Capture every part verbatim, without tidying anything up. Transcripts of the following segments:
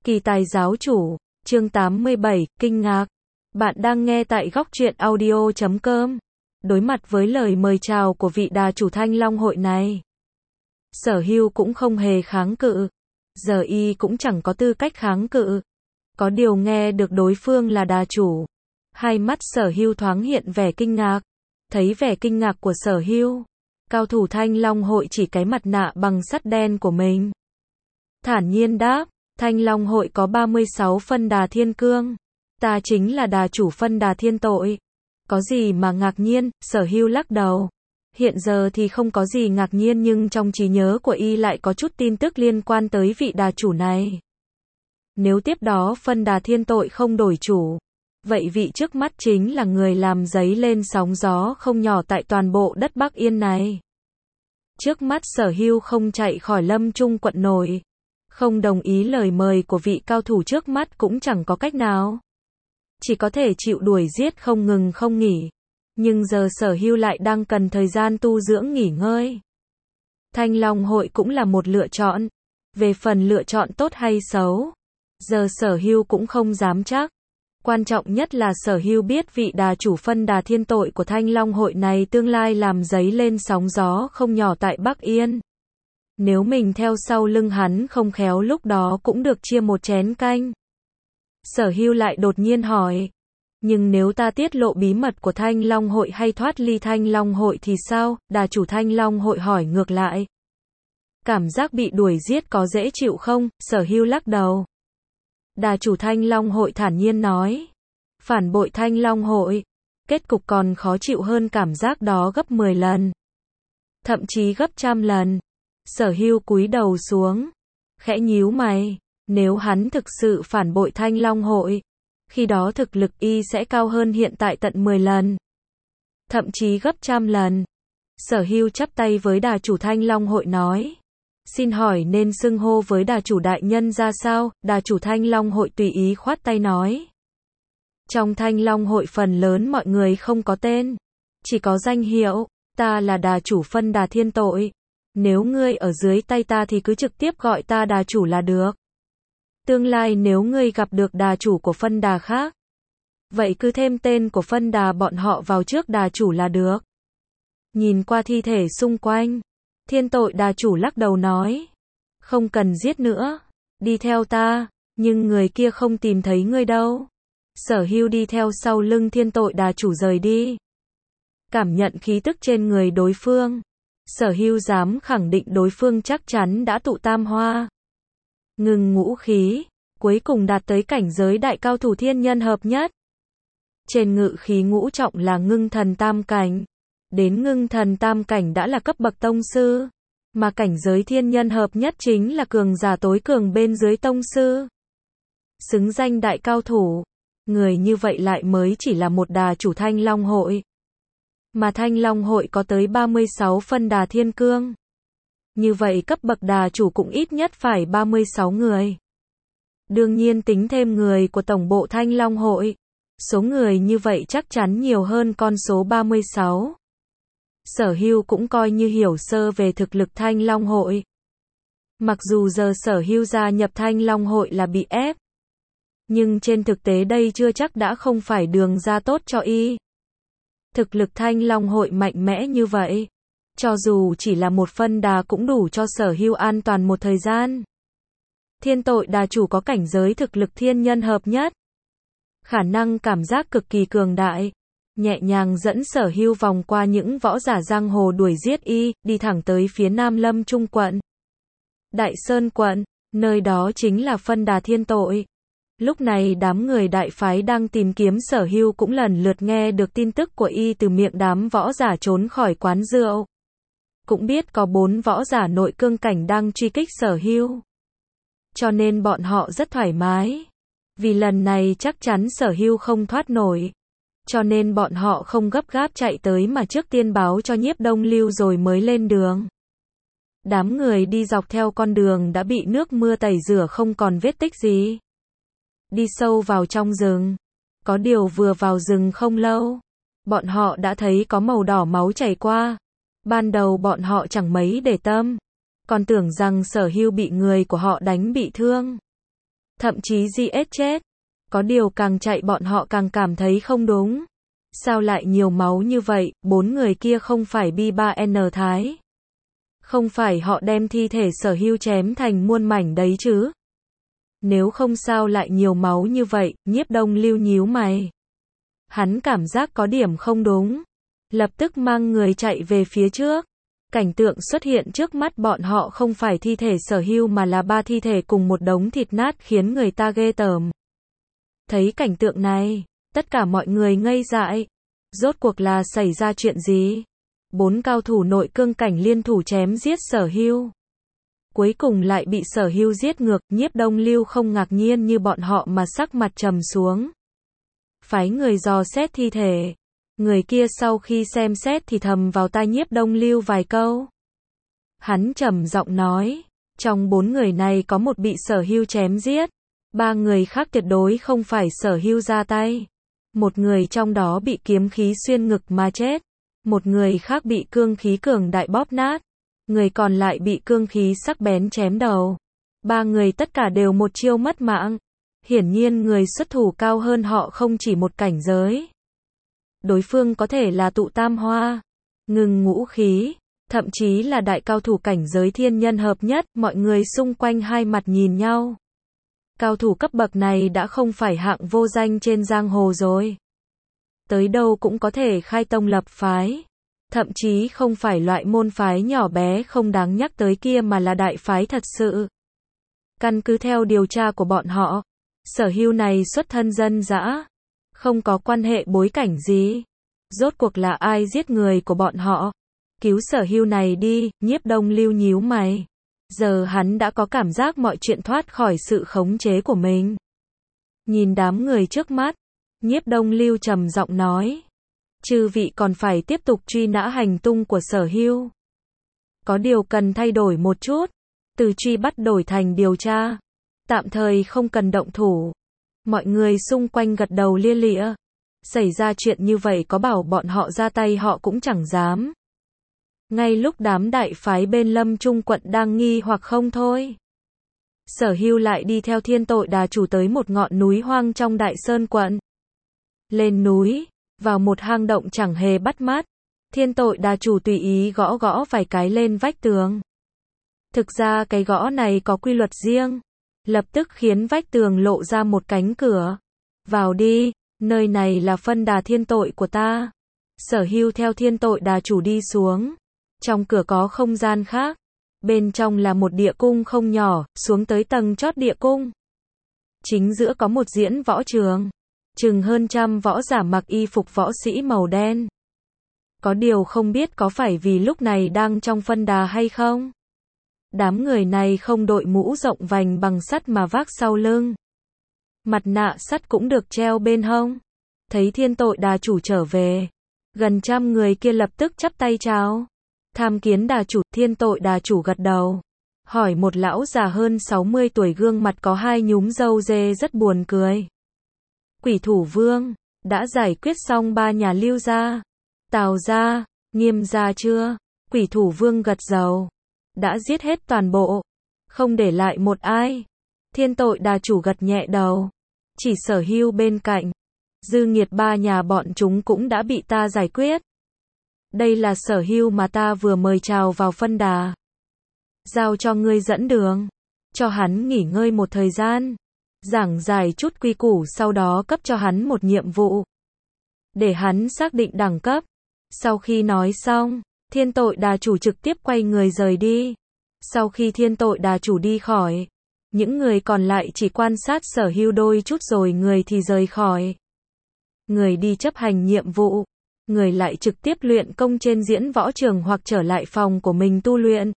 Kỳ tài giáo chủ, chương tám mươi bảy, kinh ngạc. Bạn đang nghe tại góc truyện audio chấm com. Đối mặt với lời mời chào của vị đà chủ Thanh Long hội này, Sở Hưu cũng không hề kháng cự. Giờ y cũng chẳng có tư cách kháng cự. Có điều nghe được đối phương là đà chủ, hai mắt Sở Hưu thoáng hiện vẻ kinh ngạc. Thấy vẻ kinh ngạc của Sở Hưu, cao thủ Thanh Long hội chỉ cái mặt nạ bằng sắt đen của mình, thản nhiên đáp, Thanh Long hội có ba mươi sáu phân đà thiên cương. Ta chính là đà chủ phân đà thiên tội. Có gì mà ngạc nhiên, Sở Hưu lắc đầu. Hiện giờ thì không có gì ngạc nhiên, nhưng trong trí nhớ của y lại có chút tin tức liên quan tới vị đà chủ này. Nếu tiếp đó phân đà thiên tội không đổi chủ, vậy vị trước mắt chính là người làm dấy lên sóng gió không nhỏ tại toàn bộ đất Bắc Yên này. Trước mắt Sở Hưu không chạy khỏi Lâm Trung quận nổi. Không đồng ý lời mời của vị cao thủ trước mắt cũng chẳng có cách nào. Chỉ có thể chịu đuổi giết không ngừng không nghỉ. Nhưng giờ Sở Hưu lại đang cần thời gian tu dưỡng nghỉ ngơi. Thanh Long hội cũng là một lựa chọn. Về phần lựa chọn tốt hay xấu, giờ Sở Hưu cũng không dám chắc. Quan trọng nhất là Sở Hưu biết vị đà chủ phân đà thiên tội của Thanh Long hội này tương lai làm dấy lên sóng gió không nhỏ tại Bắc Yên. Nếu mình theo sau lưng hắn không khéo lúc đó cũng được chia một chén canh. Sở Hưu lại đột nhiên hỏi. Nhưng nếu ta tiết lộ bí mật của Thanh Long hội hay thoát ly Thanh Long hội thì sao? Đà chủ Thanh Long hội hỏi ngược lại. Cảm giác bị đuổi giết có dễ chịu không? Sở Hưu lắc đầu. Đà chủ Thanh Long hội thản nhiên nói. Phản bội Thanh Long hội, kết cục còn khó chịu hơn cảm giác đó gấp mười lần. Thậm chí gấp trăm lần. Sở Hưu cúi đầu xuống, khẽ nhíu mày. Nếu hắn thực sự phản bội Thanh Long hội, khi đó thực lực y sẽ cao hơn hiện tại tận mười lần. Thậm chí gấp trăm lần. Sở Hưu chắp tay với đà chủ Thanh Long hội nói. Xin hỏi nên xưng hô với đà chủ đại nhân ra sao? Đà chủ Thanh Long hội tùy ý khoát tay nói. Trong Thanh Long hội phần lớn mọi người không có tên, chỉ có danh hiệu. Ta là đà chủ phân đà thiên tội. Nếu ngươi ở dưới tay ta thì cứ trực tiếp gọi ta đà chủ là được. Tương lai nếu ngươi gặp được đà chủ của phân đà khác, vậy cứ thêm tên của phân đà bọn họ vào trước đà chủ là được. Nhìn qua thi thể xung quanh, thiên tội đà chủ lắc đầu nói. Không cần giết nữa, đi theo ta, nhưng người kia không tìm thấy ngươi đâu. Sở Hưu đi theo sau lưng thiên tội đà chủ rời đi. Cảm nhận khí tức trên người đối phương, Sở Hưu dám khẳng định đối phương chắc chắn đã tụ tam hoa, ngừng ngũ khí, cuối cùng đạt tới cảnh giới đại cao thủ thiên nhân hợp nhất. Trên ngự khí ngũ trọng là ngưng thần tam cảnh, đến ngưng thần tam cảnh đã là cấp bậc tông sư, mà cảnh giới thiên nhân hợp nhất chính là cường giả tối cường bên dưới tông sư. Xứng danh đại cao thủ, người như vậy lại mới chỉ là một đà chủ Thanh Long hội. Mà Thanh Long hội có tới ba mươi sáu phân đà thiên cương. Như vậy cấp bậc đà chủ cũng ít nhất phải ba mươi sáu người. Đương nhiên tính thêm người của tổng bộ Thanh Long hội, số người như vậy chắc chắn nhiều hơn con số ba mươi sáu. Sở Hưu cũng coi như hiểu sơ về thực lực Thanh Long hội. Mặc dù giờ Sở Hưu gia nhập Thanh Long hội là bị ép, nhưng trên thực tế đây chưa chắc đã không phải đường ra tốt cho y. Thực lực Thanh Long hội mạnh mẽ như vậy, cho dù chỉ là một phân đà cũng đủ cho Sở Hưu an toàn một thời gian. Thiên tội đà chủ có cảnh giới thực lực thiên nhân hợp nhất, khả năng cảm giác cực kỳ cường đại, nhẹ nhàng dẫn Sở Hưu vòng qua những võ giả giang hồ đuổi giết y, đi thẳng tới phía nam Lâm Trung quận, Đại Sơn quận, nơi đó chính là phân đà thiên tội. Lúc này đám người đại phái đang tìm kiếm Sở Hưu cũng lần lượt nghe được tin tức của y từ miệng đám võ giả trốn khỏi quán rượu. Cũng biết có bốn võ giả nội cương cảnh đang truy kích Sở Hưu. Cho nên bọn họ rất thoải mái. Vì lần này chắc chắn Sở Hưu không thoát nổi. Cho nên bọn họ không gấp gáp chạy tới mà trước tiên báo cho Nhiếp Đông Lưu rồi mới lên đường. Đám người đi dọc theo con đường đã bị nước mưa tẩy rửa không còn vết tích gì. Đi sâu vào trong rừng. Có điều vừa vào rừng không lâu, bọn họ đã thấy có màu đỏ máu chảy qua. Ban đầu bọn họ chẳng mấy để tâm, còn tưởng rằng Sở Hưu bị người của họ đánh bị thương. thậm chí giết chết. Có điều càng chạy bọn họ càng cảm thấy không đúng. Sao lại nhiều máu như vậy, bốn người kia không phải B ba N Thái. Không phải họ đem thi thể Sở Hưu chém thành muôn mảnh đấy chứ? Nếu không sao lại nhiều máu như vậy, Nhiếp Đông Lưu nhíu mày. Hắn cảm giác có điểm không đúng. Lập tức mang người chạy về phía trước. Cảnh tượng xuất hiện trước mắt bọn họ không phải thi thể Sở Hưu mà là ba thi thể cùng một đống thịt nát khiến người ta ghê tởm. Thấy cảnh tượng này, tất cả mọi người ngây dại. Rốt cuộc là xảy ra chuyện gì? Bốn cao thủ nội cương cảnh liên thủ chém giết Sở Hưu. Cuối cùng lại bị Sở Hưu giết ngược, Nhiếp Đông Lưu không ngạc nhiên như bọn họ mà sắc mặt trầm xuống. Phái người dò xét thi thể. Người kia sau khi xem xét thì thầm vào tai Nhiếp Đông Lưu vài câu. Hắn trầm giọng nói, trong bốn người này có một bị Sở Hưu chém giết. Ba người khác tuyệt đối không phải Sở Hưu ra tay. Một người trong đó bị kiếm khí xuyên ngực mà chết. Một người khác bị cương khí cường đại bóp nát. Người còn lại bị cương khí sắc bén chém đầu. Ba người tất cả đều một chiêu mất mạng. Hiển nhiên người xuất thủ cao hơn họ không chỉ một cảnh giới. Đối phương có thể là tụ tam hoa, ngừng ngũ khí, thậm chí là đại cao thủ cảnh giới thiên nhân hợp nhất. Mọi người xung quanh hai mặt nhìn nhau. Cao thủ cấp bậc này đã không phải hạng vô danh trên giang hồ rồi. Tới đâu cũng có thể khai tông lập phái. Thậm chí không phải loại môn phái nhỏ bé không đáng nhắc tới kia mà là đại phái thật sự. Căn cứ theo điều tra của bọn họ, Sở Hưu này xuất thân dân dã, không có quan hệ bối cảnh gì. Rốt cuộc là ai giết người của bọn họ? Cứu Sở Hưu này đi, Nhiếp Đông Lưu nhíu mày. Giờ hắn đã có cảm giác mọi chuyện thoát khỏi sự khống chế của mình. Nhìn đám người trước mắt, Nhiếp Đông Lưu trầm giọng nói. Chư vị còn phải tiếp tục truy nã hành tung của Sở Hưu. Có điều cần thay đổi một chút. Từ truy bắt đổi thành điều tra. Tạm thời không cần động thủ. Mọi người xung quanh gật đầu lia lịa. Xảy ra chuyện như vậy có bảo bọn họ ra tay họ cũng chẳng dám. Ngay lúc đám đại phái bên Lâm Trung quận đang nghi hoặc không thôi. Sở Hưu lại đi theo Thiên Tội Đà Chủ tới một ngọn núi hoang trong Đại Sơn quận. Lên núi, vào một hang động chẳng hề bắt mắt. Thiên Tội Đà Chủ tùy ý gõ gõ vài cái lên vách tường. Thực ra cái gõ này có quy luật riêng. Lập tức khiến vách tường lộ ra một cánh cửa. Vào đi, nơi này là phân đà thiên tội của ta. Sở Hưu theo Thiên Tội Đà Chủ đi xuống. Trong cửa có không gian khác. Bên trong là một địa cung không nhỏ, xuống tới tầng chót địa cung. Chính giữa có một diễn võ trường. Chừng hơn trăm võ giả mặc y phục võ sĩ màu đen. Có điều không biết có phải vì lúc này đang trong phân đà hay không? Đám người này không đội mũ rộng vành bằng sắt mà vác sau lưng. Mặt nạ sắt cũng được treo bên hông. Thấy Thiên Tội Đà Chủ trở về. Gần trăm người kia lập tức chắp tay chào. Tham kiến Đà Chủ. Thiên Tội Đà Chủ gật đầu. Hỏi một lão già hơn sáu mươi tuổi gương mặt có hai nhúm râu dê rất buồn cười. Quỷ Thủ Vương, đã giải quyết xong ba nhà Lưu gia, Tào gia, Nghiêm gia chưa? Quỷ Thủ Vương gật đầu. Đã giết hết toàn bộ, không để lại một ai. Thiên Tội Đà Chủ gật nhẹ đầu. Chỉ Sở Hưu bên cạnh. Dư nghiệt ba nhà bọn chúng cũng đã bị ta giải quyết. Đây là Sở Hưu mà ta vừa mời chào vào phân đà. Giao cho ngươi dẫn đường. Cho hắn nghỉ ngơi một thời gian. Giảng giải chút quy củ sau đó cấp cho hắn một nhiệm vụ. Để hắn xác định đẳng cấp. Sau khi nói xong, Thiên Tội Đà Chủ trực tiếp quay người rời đi. Sau khi Thiên Tội Đà Chủ đi khỏi, những người còn lại chỉ quan sát Sở Hưu đôi chút rồi người thì rời khỏi. Người đi chấp hành nhiệm vụ, người lại trực tiếp luyện công trên diễn võ trường hoặc trở lại phòng của mình tu luyện.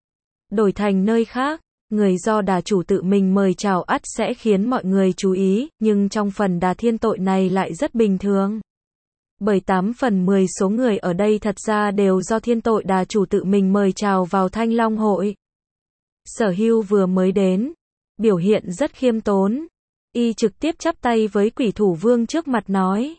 Đổi thành nơi khác, người do Đà Chủ tự mình mời chào ắt sẽ khiến mọi người chú ý, nhưng trong phần đà thiên tội này lại rất bình thường. Bởi tám phần mười số người ở đây thật ra đều do Thiên Tội Đà Chủ tự mình mời chào vào Thanh Long hội. Sở Hưu vừa mới đến, biểu hiện rất khiêm tốn. Y trực tiếp chắp tay với Quỷ Thủ Vương trước mặt nói.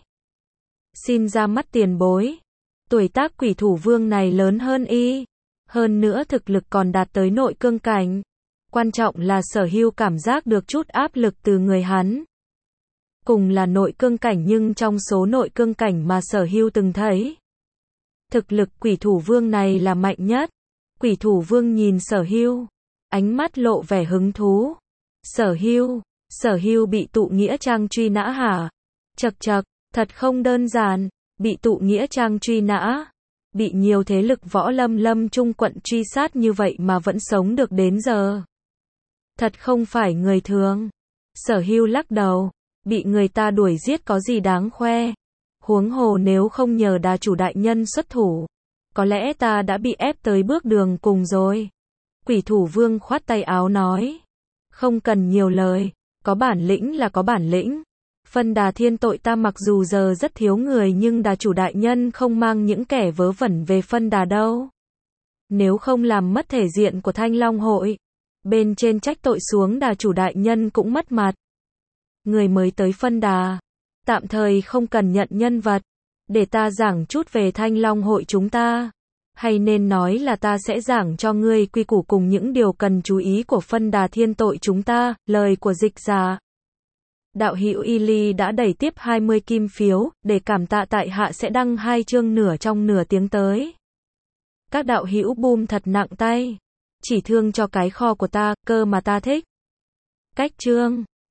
Xin ra mắt tiền bối. Tuổi tác Quỷ Thủ Vương này lớn hơn Y. Hơn nữa thực lực còn đạt tới nội cương cảnh. Quan trọng là Sở Hưu cảm giác được chút áp lực từ người hắn. Cùng là nội cương cảnh nhưng trong số nội cương cảnh mà Sở Hưu từng thấy, thực lực Quỷ Thủ Vương này là mạnh nhất. Quỷ Thủ Vương nhìn Sở Hưu, ánh mắt lộ vẻ hứng thú. Sở Hưu, Sở Hưu bị tụ nghĩa trang truy nã hả? Chậc chậc, thật không đơn giản, bị tụ nghĩa trang truy nã, bị nhiều thế lực võ lâm lâm trung quận truy sát như vậy mà vẫn sống được đến giờ. Thật không phải người thường. Sở Hưu lắc đầu, bị người ta đuổi giết có gì đáng khoe. Huống hồ nếu không nhờ đà chủ đại nhân xuất thủ, có lẽ ta đã bị ép tới bước đường cùng rồi. Quỷ Thủ Vương khoát tay áo nói, không cần nhiều lời, có bản lĩnh là có bản lĩnh. Phân Đà Thiên Tội ta mặc dù giờ rất thiếu người nhưng đà chủ đại nhân không mang những kẻ vớ vẩn về phân đà đâu. Nếu không làm mất thể diện của Thanh Long hội, bên trên trách tội xuống đà chủ đại nhân cũng mất mặt. Người mới tới phân đà, tạm thời không cần nhận nhân vật, để ta giảng chút về Thanh Long hội chúng ta. Hay nên nói là ta sẽ giảng cho ngươi quy củ cùng những điều cần chú ý của phân đà Thiên Tội chúng ta. Lời của Dịch Giả. Đạo hữu Y Ly đã đẩy tiếp hai mươi kim phiếu, để cảm tạ tại hạ sẽ đăng hai chương nửa trong nửa tiếng tới. Các đạo hữu boom thật nặng tay, chỉ thương cho cái kho của ta, cơ mà ta thích. Cách chương